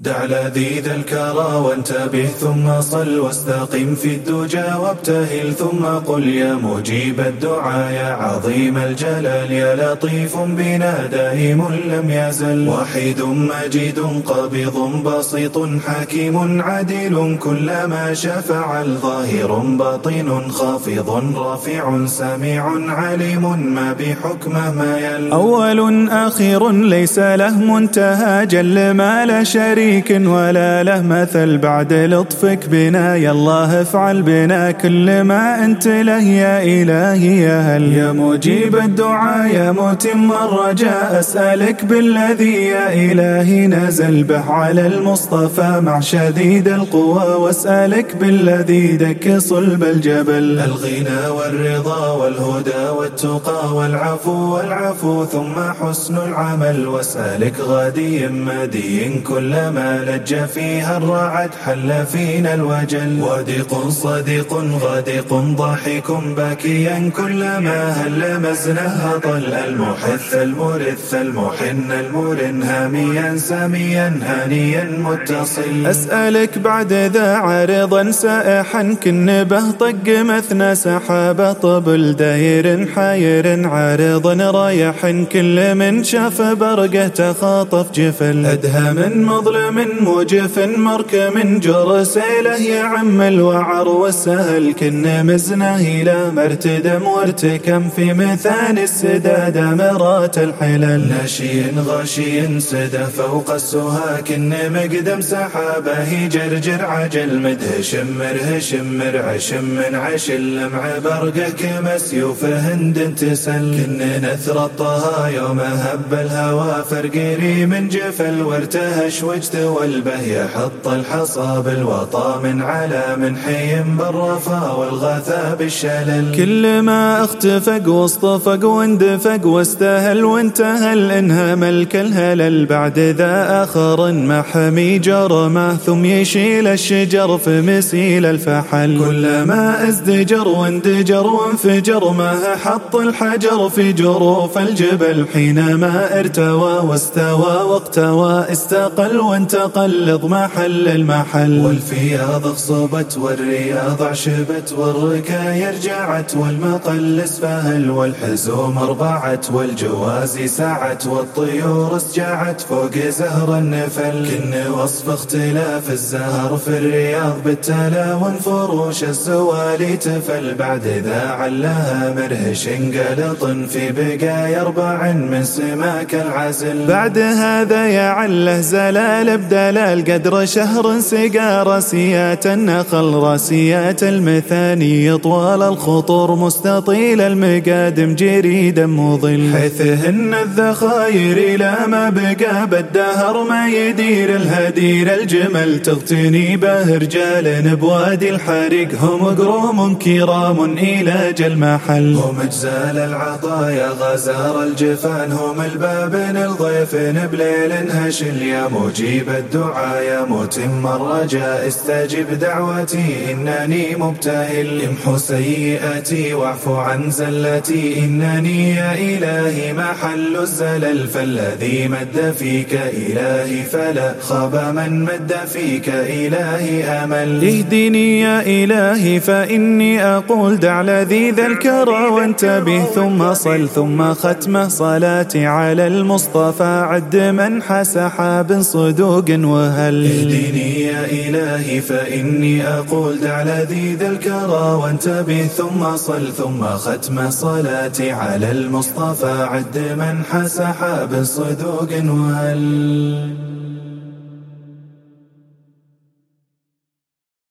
دع لذيذ الكرى وانتبه ثم صل واستقم في الدجى وابتهل ثم قل يا مجيب الدعاء يا عظيم الجلال يا لطيف بنا دائم لم يزل وحيد مجيد قبض بسيط حكيم عدل كلما شفع الظاهر باطن خافض رافع سميع عليم ما بحكمه ما يل أول آخر ليس له منتهى جل ما لا شريك ولا له مثل بعد لطفك بنا يا الله افعل بنا كل ما أنت له يا إلهي يا هل يا مجيب الدعاء يا متم الرجاء أسألك بالذي يا إلهي نزل به على المصطفى مع شديد القوى واسألك بالذي دك صلب الجبل الغنى والرضا والهدى والتقى والعفو ثم حسن العمل واسألك غادي مدي كلما لج فيها الرعد حل فينا الوجل وادق صديق غادق ضاحك باكيا كلما هل مزنه طل المحث المرث المحن المرن هاميا ساميا هانيا متصل أسألك بعد ذا عارضا سائحا كنبه طق مثنى سحابة طبل داير حاير عارضا رايح كل من شاف برقه تخاطف جفل أدهى من مظلم موجف مركم جرسيله يعم الوعر والسهل كن مزنه إلى مرتدم وارتكم في مثال السداد مرات الحلل ناشي غاشي سدى فوق السها كن مقدم سحابه جرجر عجل مدهش مرهش مرعش من عشل لمع برقه كمسيوف هند تسل كن نثر الطها يوم هب الهوى فرقري من جفل وارتهش وجت والبه يحط الحصى بالوطا من على من حي بالرفا والغثى بالشلل كل ما اختفق واصطفق واندفق واستهل وانتهل انهام الكلهلل بعد ذا آخر محمي جرمه ثم يشيل الشجر في مسيل الفحل كلما ازدجر واندجر وانفجر ما حط الحجر في جروف الجبل حينما ارتوى واستوى واقتوى استقل وانتقل محل المحل والفياض اغصبت والرياض عشبت والركايا رجعت والمقل اسفهل والحزوم اربعت والجواز سعت والطيور اسجعت فوق زهر النفل كن وصف اختلاف الزهر في الرياض بالتلاون فروش الزوالي تفل بعد ذا علها مرهش قلط في بقايا اربع من سماك العزل بعد هذا يا عله زلال بدلال قدر شهر سقى راسيات النخل راسيات المثاني طوال الخطور مستطيل المقادم جريدا مظل حيثهن الذخاير إلى ما بقى بالدهر ما يدير الهدير الجمل تغتني به رجال بوادي الحريق هم قروم كرام إلى جل محل هم اجزال العطايا غزار الجفان هم البابن الضيفن بليل هشل يا مجيب الدعاء يا متم الرجاء استجب دعوتي إنني مبتهل امحو سيئاتي واعف عن زلتي إنني يا إلهي محل الزلل فالذي مد فيك إلهي فلا خاب من مد فيك إلهي أمل اهدني يا إلهي فإني أقول دع لذيذ الكرى وانتبه ثم صل ثم ختمه صلاتي على المصطفى عد من حسحاب صدوق وهل اهدني يا إلهي فإني أقول دع لذيذ الكرى وانتبه ثم صل ثم ختم صلاتي على المصطفى عد من حسحاب صدوق وهل